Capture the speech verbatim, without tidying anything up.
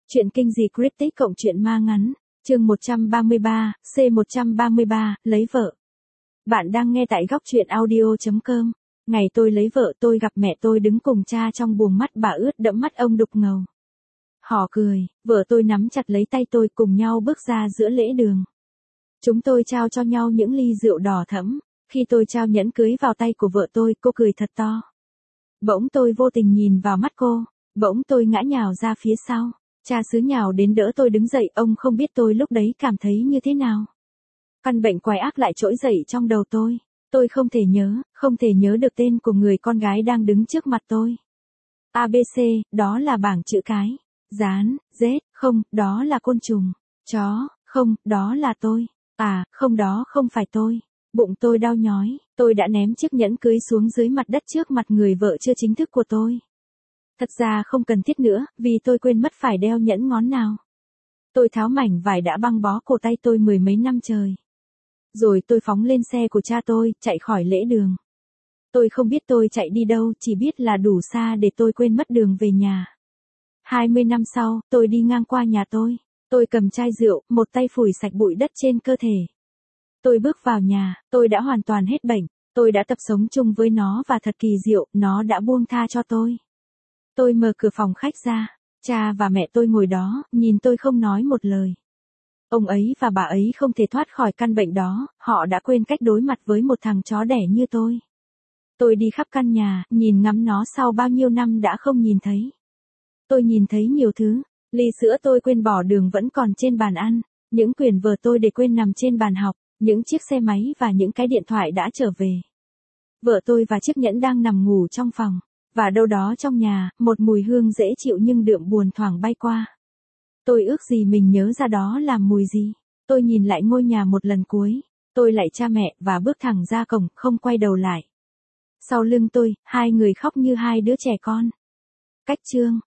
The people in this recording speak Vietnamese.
Chuyện kinh dị cryptic cộng truyện ma ngắn, chương một trăm ba mươi ba, C một trăm ba mươi ba, lấy vợ. Bạn đang nghe tại góc truyện audio chấm com. Ngày tôi lấy vợ tôi gặp mẹ tôi đứng cùng cha trong buồng mắt bà ướt đẫm mắt ông đục ngầu. Họ cười, vợ tôi nắm chặt lấy tay tôi cùng nhau bước ra giữa lễ đường. Chúng tôi trao cho nhau những ly rượu đỏ thẫm, khi tôi trao nhẫn cưới vào tay của vợ tôi cô cười thật to. Bỗng tôi vô tình nhìn vào mắt cô, bỗng tôi ngã nhào ra phía sau. Cha xứ nhào đến đỡ tôi đứng dậy, ông không biết tôi lúc đấy cảm thấy như thế nào. Căn bệnh quái ác lại trỗi dậy trong đầu tôi. Tôi không thể nhớ, không thể nhớ được tên của người con gái đang đứng trước mặt tôi. a bê xê, đó là bảng chữ cái. Rán, Z, không, đó là côn trùng. Chó, không, đó là tôi. À, không, đó không phải tôi. Bụng tôi đau nhói, tôi đã ném chiếc nhẫn cưới xuống dưới mặt đất trước mặt người vợ chưa chính thức của tôi. Thật ra không cần thiết nữa, vì tôi quên mất phải đeo nhẫn ngón nào. Tôi tháo mảnh vải đã băng bó cổ tay tôi mười mấy năm trời. Rồi tôi phóng lên xe của cha tôi, chạy khỏi lễ đường. Tôi không biết tôi chạy đi đâu, chỉ biết là đủ xa để tôi quên mất đường về nhà. hai mươi năm sau, tôi đi ngang qua nhà tôi. Tôi cầm chai rượu, một tay phủi sạch bụi đất trên cơ thể. Tôi bước vào nhà, tôi đã hoàn toàn hết bệnh. Tôi đã tập sống chung với nó và thật kỳ diệu, nó đã buông tha cho tôi. Tôi mở cửa phòng khách ra, cha và mẹ tôi ngồi đó, nhìn tôi không nói một lời. Ông ấy và bà ấy không thể thoát khỏi căn bệnh đó, họ đã quên cách đối mặt với một thằng chó đẻ như tôi. Tôi đi khắp căn nhà, nhìn ngắm nó sau bao nhiêu năm đã không nhìn thấy. Tôi nhìn thấy nhiều thứ, ly sữa tôi quên bỏ đường vẫn còn trên bàn ăn, những quyển vở tôi để quên nằm trên bàn học, những chiếc xe máy và những cái điện thoại đã trở về. Vợ tôi và chiếc nhẫn đang nằm ngủ trong phòng. Và đâu đó trong nhà, một mùi hương dễ chịu nhưng đượm buồn thoảng bay qua. Tôi ước gì mình nhớ ra đó là mùi gì. Tôi nhìn lại ngôi nhà một lần cuối. Tôi lạy cha mẹ và bước thẳng ra cổng, không quay đầu lại. Sau lưng tôi, hai người khóc như hai đứa trẻ con. Cách chương